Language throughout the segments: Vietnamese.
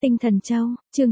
Tinh Thần Châu, chương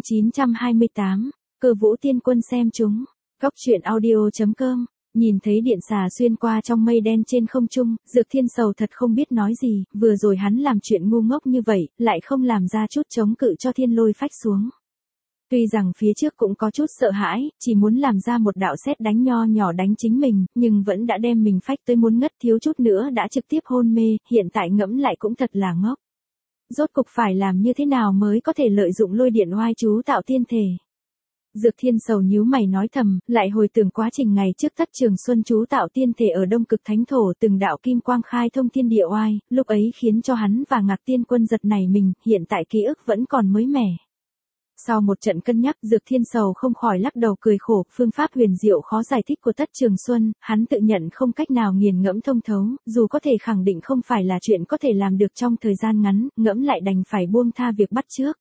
928, Cơ Vũ Tiên Quân xem chúng. Góc truyện audio.com. Nhìn thấy điện xà xuyên qua trong mây đen trên không trung, Dược Thiên Sầu thật không biết nói gì, vừa rồi hắn làm chuyện ngu ngốc như vậy, lại không làm ra chút chống cự cho thiên lôi phách xuống. Tuy rằng phía trước cũng có chút sợ hãi, chỉ muốn làm ra một đạo sét đánh nho nhỏ đánh chính mình, nhưng vẫn đã đem mình phách tới muốn ngất, thiếu chút nữa đã trực tiếp hôn mê, hiện tại ngẫm lại cũng thật là ngốc. Rốt cục phải làm như thế nào mới có thể lợi dụng lôi điện oai chú tạo tiên thể. Dược Thiên Sầu nhíu mày nói thầm, lại hồi tưởng quá trình ngày trước Thất Trường Xuân chú tạo tiên thể ở Đông Cực Thánh Thổ, từng đạo kim quang khai thông thiên địa oai, lúc ấy khiến cho hắn và Ngạc Tiên Quân giật nảy mình, hiện tại ký ức vẫn còn mới mẻ. Sau một trận cân nhắc, Dược Thiên Sầu không khỏi lắc đầu cười khổ, phương pháp huyền diệu khó giải thích của Thất Trường Xuân, hắn tự nhận không cách nào nghiền ngẫm thông thấu, dù có thể khẳng định không phải là chuyện có thể làm được trong thời gian ngắn, ngẫm lại đành phải buông tha việc bắt chước.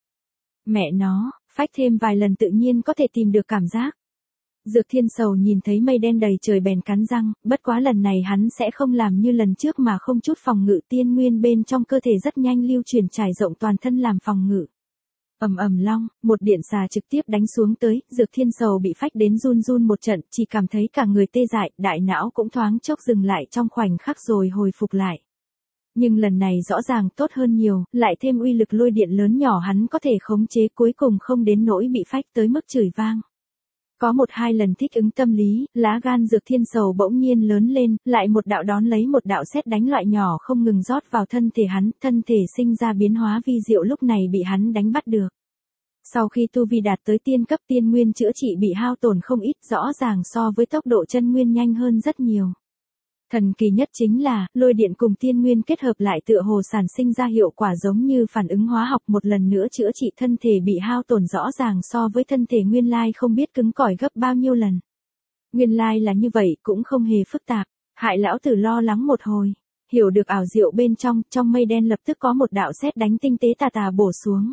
Mẹ nó, phách thêm vài lần tự nhiên có thể tìm được cảm giác. Dược Thiên Sầu nhìn thấy mây đen đầy trời bèn cắn răng, bất quá lần này hắn sẽ không làm như lần trước mà không chút phòng ngự, tiên nguyên bên trong cơ thể rất nhanh lưu truyền trải rộng toàn thân làm phòng ngự. Ầm ầm long, một điện xà trực tiếp đánh xuống tới, Dược Thiên Sầu bị phách đến run run một trận, chỉ cảm thấy cả người tê dại, đại não cũng thoáng chốc dừng lại trong khoảnh khắc rồi hồi phục lại. Nhưng lần này rõ ràng tốt hơn nhiều, lại thêm uy lực lôi điện lớn nhỏ hắn có thể khống chế, cuối cùng không đến nỗi bị phách tới mức chửi vang. Có một hai lần thích ứng tâm lý, lá gan Dược Thiên Sầu bỗng nhiên lớn lên, lại một đạo đón lấy một đạo sét đánh loại nhỏ không ngừng rót vào thân thể hắn, thân thể sinh ra biến hóa vi diệu, lúc này bị hắn đánh bắt được. Sau khi tu vi đạt tới tiên cấp, tiên nguyên chữa trị bị hao tổn không ít, rõ ràng so với tốc độ chân nguyên nhanh hơn rất nhiều. Thần kỳ nhất chính là, lôi điện cùng tiên nguyên kết hợp lại tựa hồ sản sinh ra hiệu quả giống như phản ứng hóa học, một lần nữa chữa trị thân thể bị hao tổn, rõ ràng so với thân thể nguyên lai không biết cứng cỏi gấp bao nhiêu lần. Nguyên lai là như vậy, cũng không hề phức tạp, hại lão tử lo lắng một hồi. Hiểu được ảo diệu bên trong, trong mây đen lập tức có một đạo sét đánh tinh tế tà tà bổ xuống.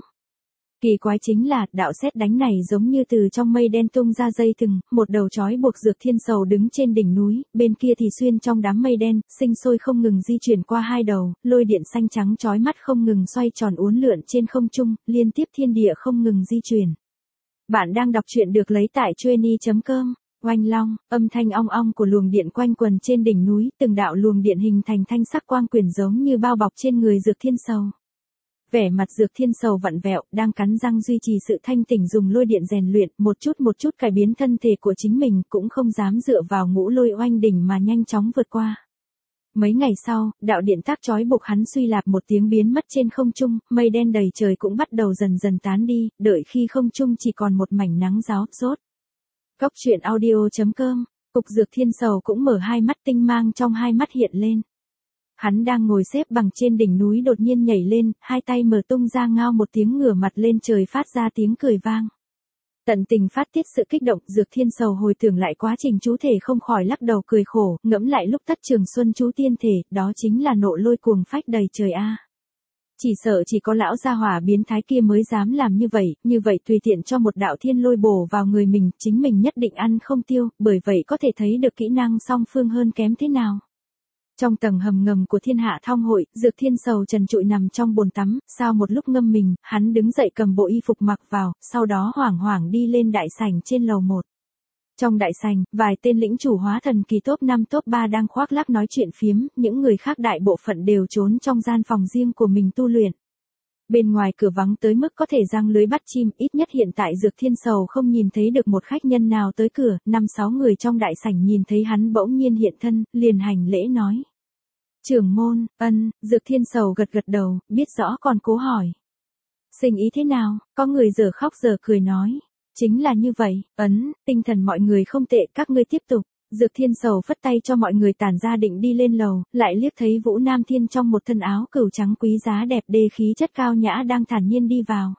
Kỳ quái chính là, đạo sét đánh này giống như từ trong mây đen tung ra dây thừng, một đầu trói buộc Dược Thiên Sầu đứng trên đỉnh núi, bên kia thì xuyên trong đám mây đen, sinh sôi không ngừng di chuyển qua hai đầu, lôi điện xanh trắng chói mắt không ngừng xoay tròn uốn lượn trên không trung, liên tiếp thiên địa không ngừng di chuyển. Bạn đang đọc truyện được lấy tại trueni.com. Oanh long, âm thanh ong ong của luồng điện quanh quần trên đỉnh núi, từng đạo luồng điện hình thành thanh sắc quang quyển giống như bao bọc trên người Dược Thiên Sầu. Vẻ mặt Dược Thiên Sầu vặn vẹo, đang cắn răng duy trì sự thanh tỉnh, dùng lôi điện rèn luyện, một chút cải biến thân thể của chính mình, cũng không dám dựa vào ngũ lôi oanh đỉnh mà nhanh chóng vượt qua. Mấy ngày sau, đạo điện tác trói buộc hắn suy lạp một tiếng biến mất trên không trung, mây đen đầy trời cũng bắt đầu dần dần tán đi, đợi khi không trung chỉ còn một mảnh nắng ráo rốt. Góc truyện audio.com. Cục Dược Thiên Sầu cũng mở hai mắt, tinh mang trong hai mắt hiện lên. Hắn đang ngồi xếp bằng trên đỉnh núi đột nhiên nhảy lên, hai tay mở tung ra, ngao một tiếng, ngửa mặt lên trời phát ra tiếng cười vang. Tận tình phát tiết sự kích động, Dược Thiên Sầu hồi tưởng lại quá trình chú thể không khỏi lắc đầu cười khổ, ngẫm lại lúc Thất Trường Xuân chú tiên thể, đó chính là nộ lôi cuồng phách đầy trời a. Chỉ sợ chỉ có lão gia hỏa biến thái kia mới dám làm như vậy tùy tiện cho một đạo thiên lôi bổ vào người mình, chính mình nhất định ăn không tiêu, bởi vậy có thể thấy được kỹ năng song phương hơn kém thế nào. Trong tầng hầm ngầm của Thiên Hạ Thong hội, Dược Thiên Sầu trần trụi nằm trong bồn tắm, sau một lúc ngâm mình, hắn đứng dậy cầm bộ y phục mặc vào, sau đó hoảng hoảng đi lên đại sảnh trên lầu 1. Trong đại sảnh, vài tên lĩnh chủ hóa thần kỳ top 5 top 3 đang khoác lác nói chuyện phiếm, những người khác đại bộ phận đều trốn trong gian phòng riêng của mình tu luyện. Bên ngoài cửa vắng tới mức có thể giăng lưới bắt chim, ít nhất hiện tại Dược Thiên Sầu không nhìn thấy được một khách nhân nào tới cửa, 5-6 người trong đại sảnh nhìn thấy hắn bỗng nhiên hiện thân, liền hành lễ nói. Trưởng môn, ân, Dược Thiên Sầu gật gật đầu, biết rõ còn cố hỏi. Sinh ý thế nào, có người giờ khóc giờ cười nói. Chính là như vậy, tinh thần mọi người không tệ, các ngươi tiếp tục. Dược Thiên Sầu phất tay cho mọi người tản ra định đi lên lầu, lại liếc thấy Vũ Nam Thiên trong một thân áo cửu trắng quý giá đẹp đê, khí chất cao nhã đang thản nhiên đi vào.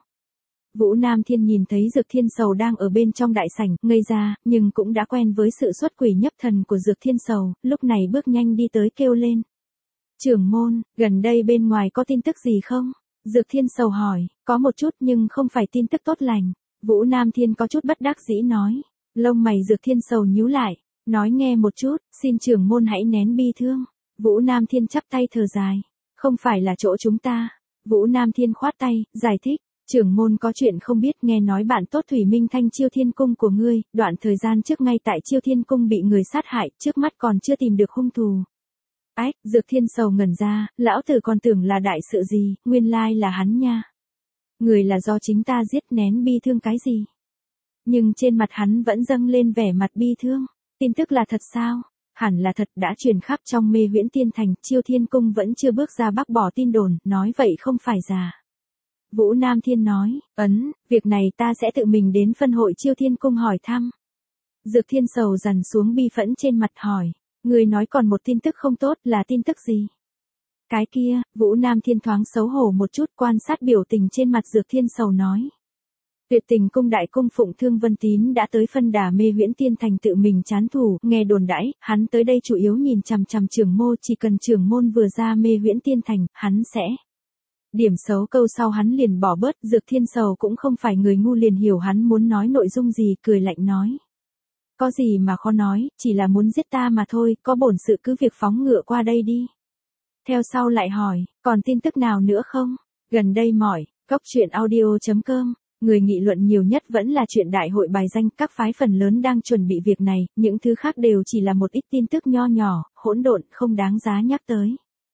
Vũ Nam Thiên nhìn thấy Dược Thiên Sầu đang ở bên trong đại sảnh, ngây ra, nhưng cũng đã quen với sự xuất quỷ nhập thần của Dược Thiên Sầu, lúc này bước nhanh đi tới kêu lên. Trưởng môn, gần đây bên ngoài có tin tức gì không? Dược Thiên Sầu hỏi, có một chút nhưng không phải tin tức tốt lành. Vũ Nam Thiên có chút bất đắc dĩ nói. Lông mày Dược Thiên Sầu nhíu lại. Nói nghe một chút, xin trưởng môn hãy nén bi thương. Vũ Nam Thiên chắp tay thở dài. Không phải là chỗ chúng ta. Vũ Nam Thiên khoát tay, giải thích. Trưởng môn có chuyện không biết, nghe nói bạn tốt Thủy Minh Thanh Chiêu Thiên Cung của ngươi, đoạn thời gian trước ngay tại Chiêu Thiên Cung bị người sát hại, trước mắt còn chưa tìm được hung thủ. Ách, Dược Thiên Sầu ngẩn ra, lão tử còn tưởng là đại sự gì, nguyên lai là hắn nha. Người là do chính ta giết, nén bi thương cái gì? Nhưng trên mặt hắn vẫn dâng lên vẻ mặt bi thương. Tin tức là thật sao? Hẳn là thật, đã truyền khắp trong Mê Huyễn Tiên Thành, Chiêu Thiên Cung vẫn chưa bước ra bác bỏ tin đồn, nói vậy không phải giả. Vũ Nam Thiên nói, việc này ta sẽ tự mình đến phân hội Chiêu Thiên Cung hỏi thăm. Dược Thiên Sầu dằn xuống bi phẫn trên mặt hỏi, người nói còn một tin tức không tốt, là tin tức gì? Cái kia, Vũ Nam Thiên thoáng xấu hổ một chút, quan sát biểu tình trên mặt Dược Thiên Sầu nói. Tuyệt Tình Cung đại cung phụng Thương Vân Tín đã tới phân đà Mê Huyễn Tiên Thành tự mình trán thủ, nghe đồn đãi, hắn tới đây chủ yếu nhìn chằm chằm trưởng môn, chỉ cần trưởng môn vừa ra Mê Huyễn Tiên Thành, hắn sẽ. Điểm xấu câu sau hắn liền bỏ bớt, Dược Thiên Sầu cũng không phải người ngu, liền hiểu hắn muốn nói nội dung gì, cười lạnh nói. Có gì mà khó nói, chỉ là muốn giết ta mà thôi, có bổn sự cứ việc phóng ngựa qua đây đi. Theo sau lại hỏi, còn tin tức nào nữa không? Gần đây mỏi, goctruyện.audio.com, người nghị luận nhiều nhất vẫn là chuyện đại hội bài danh, các phái phần lớn đang chuẩn bị việc này, những thứ khác đều chỉ là một ít tin tức nho nhỏ, hỗn độn, không đáng giá nhắc tới.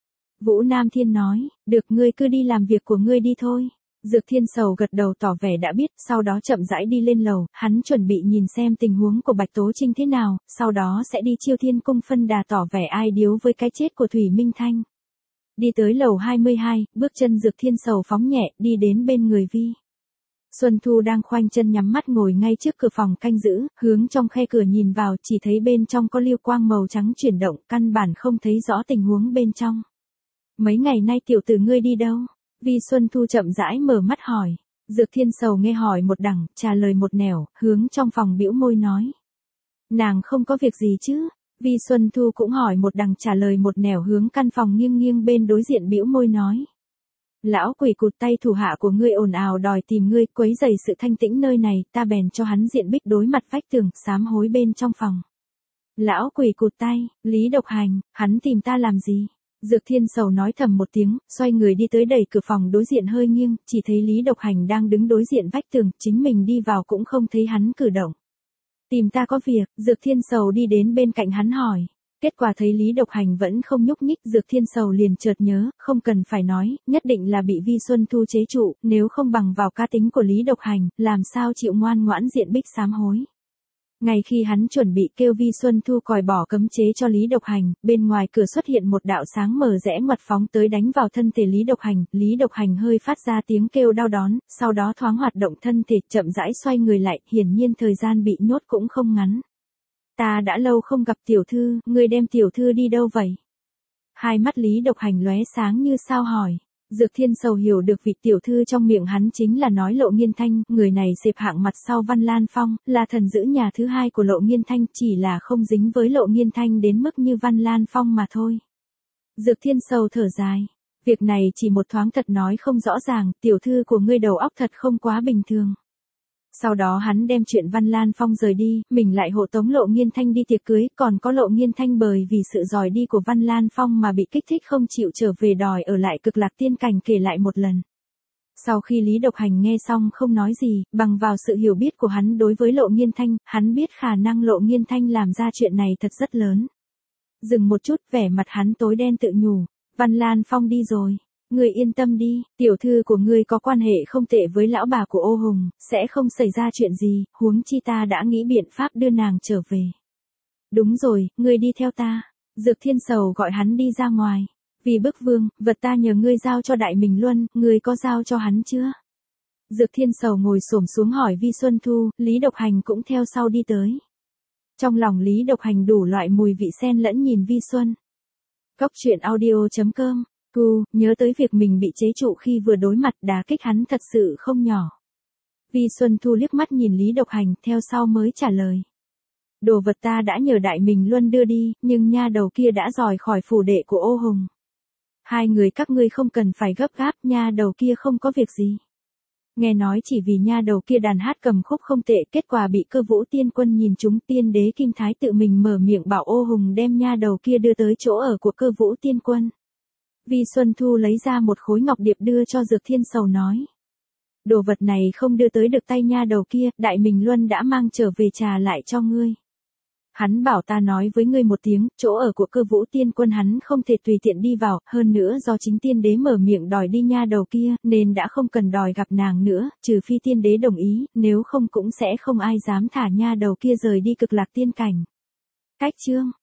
Vũ Nam Thiên nói, được, ngươi cứ đi làm việc của ngươi đi thôi. Dược Thiên Sầu gật đầu tỏ vẻ đã biết, sau đó chậm rãi đi lên lầu, hắn chuẩn bị nhìn xem tình huống của Bạch Tố Trinh thế nào, sau đó sẽ đi Chiêu Thiên Cung phân đà tỏ vẻ ai điếu với cái chết của Thủy Minh Thanh. Đi tới lầu 22, bước chân Dược Thiên Sầu phóng nhẹ, đi đến bên người Vi Xuân Thu đang khoanh chân nhắm mắt ngồi ngay trước cửa phòng canh giữ, hướng trong khe cửa nhìn vào, chỉ thấy bên trong có lưu quang màu trắng chuyển động, căn bản không thấy rõ tình huống bên trong. Mấy ngày nay tiểu tử ngươi đi đâu? Vi Xuân Thu chậm rãi mở mắt hỏi. Dược Thiên Sầu nghe hỏi một đằng, trả lời một nẻo, hướng trong phòng bĩu môi nói. Nàng không có việc gì chứ? Vi Xuân Thu cũng hỏi một đằng, trả lời một nẻo, hướng căn phòng nghiêng nghiêng bên đối diện bĩu môi nói. Lão quỷ cụt tay thủ hạ của ngươi ồn ào đòi tìm ngươi, quấy rầy sự thanh tĩnh nơi này, ta bèn cho hắn diện bích đối mặt vách tường, sám hối bên trong phòng. Lão quỷ cụt tay, Lý Độc Hành, hắn tìm ta làm gì? Dược Thiên Sầu nói thầm một tiếng, xoay người đi tới đẩy cửa phòng đối diện hơi nghiêng, chỉ thấy Lý Độc Hành đang đứng đối diện vách tường, chính mình đi vào cũng không thấy hắn cử động. Tìm ta có việc, Dược Thiên Sầu đi đến bên cạnh hắn hỏi. Kết quả thấy Lý Độc Hành vẫn không nhúc nhích, Dược Thiên Sầu liền chợt nhớ, không cần phải nói, nhất định là bị Vi Xuân Thu chế trụ, nếu không bằng vào cá tính của Lý Độc Hành, làm sao chịu ngoan ngoãn diện bích sám hối. Ngay khi hắn chuẩn bị kêu Vi Xuân Thu còi bỏ cấm chế cho Lý Độc Hành, bên ngoài cửa xuất hiện một đạo sáng mờ rẽ ngoặt phóng tới đánh vào thân thể Lý Độc Hành hơi phát ra tiếng kêu đau đớn, sau đó thoáng hoạt động thân thể, chậm rãi xoay người lại, hiển nhiên thời gian bị nhốt cũng không ngắn. Ta đã lâu không gặp tiểu thư, ngươi đem tiểu thư đi đâu vậy? Hai mắt Lý Độc Hành lóe sáng như sao hỏi. Dược Thiên Sầu hiểu được vị tiểu thư trong miệng hắn chính là nói Lộ Nghiên Thanh, người này xếp hạng mặt sau Văn Lan Phong, là thần giữ nhà thứ hai của Lộ Nghiên Thanh, chỉ là không dính với Lộ Nghiên Thanh đến mức như Văn Lan Phong mà thôi. Dược Thiên Sầu thở dài. Việc này chỉ một thoáng thật nói không rõ ràng, tiểu thư của ngươi đầu óc thật không quá bình thường. Sau đó hắn đem chuyện Văn Lan Phong rời đi, mình lại hộ tống Lộ Nghiên Thanh đi tiệc cưới, còn có Lộ Nghiên Thanh bởi vì sự dòi đi của Văn Lan Phong mà bị kích thích không chịu trở về đòi ở lại Cực Lạc Tiên Cảnh kể lại một lần. Sau khi Lý Độc Hành nghe xong không nói gì, bằng vào sự hiểu biết của hắn đối với Lộ Nghiên Thanh, hắn biết khả năng Lộ Nghiên Thanh làm ra chuyện này thật rất lớn. Dừng một chút, vẻ mặt hắn tối đen tự nhủ, Văn Lan Phong đi rồi. Ngươi yên tâm đi, tiểu thư của ngươi có quan hệ không tệ với lão bà của Ô Hùng, sẽ không xảy ra chuyện gì, huống chi ta đã nghĩ biện pháp đưa nàng trở về. Đúng rồi, ngươi đi theo ta. Dược Thiên Sầu gọi hắn đi ra ngoài. Vì bức vương, vật ta nhờ ngươi giao cho Đại Minh Luân, ngươi có giao cho hắn chưa? Dược Thiên Sầu ngồi xổm xuống hỏi Vi Xuân Thu, Lý Độc Hành cũng theo sau đi tới. Trong lòng Lý Độc Hành đủ loại mùi vị xen lẫn nhìn Vi Xuân. Goctruyện.audio.com. Nhớ tới việc mình bị chế trụ khi vừa đối mặt, đả kích hắn thật sự không nhỏ. Vi Xuân Thu liếc mắt nhìn Lý Độc Hành, theo sau mới trả lời. Đồ vật ta đã nhờ Đại Minh Luân đưa đi, nhưng nha đầu kia đã rời khỏi phủ đệ của Ô Hùng. Hai người các ngươi không cần phải gấp gáp, nha đầu kia không có việc gì. Nghe nói chỉ vì nha đầu kia đàn hát cầm khúc không tệ, kết quả bị Cơ Vũ Tiên Quân nhìn trúng, Tiên Đế Kim Thái tự mình mở miệng bảo Ô Hùng đem nha đầu kia đưa tới chỗ ở của Cơ Vũ Tiên Quân. Vi Xuân Thu lấy ra một khối ngọc điệp đưa cho Dược Thiên Sầu nói. Đồ vật này không đưa tới được tay nha đầu kia, Đại Minh Luân đã mang trở về trả lại cho ngươi. Hắn bảo ta nói với ngươi một tiếng, chỗ ở của Cơ Vũ Tiên Quân hắn không thể tùy tiện đi vào, hơn nữa do chính tiên đế mở miệng đòi đi nha đầu kia, nên đã không cần đòi gặp nàng nữa, trừ phi tiên đế đồng ý, nếu không cũng sẽ không ai dám thả nha đầu kia rời đi Cực Lạc tiên cảnh. Cách chương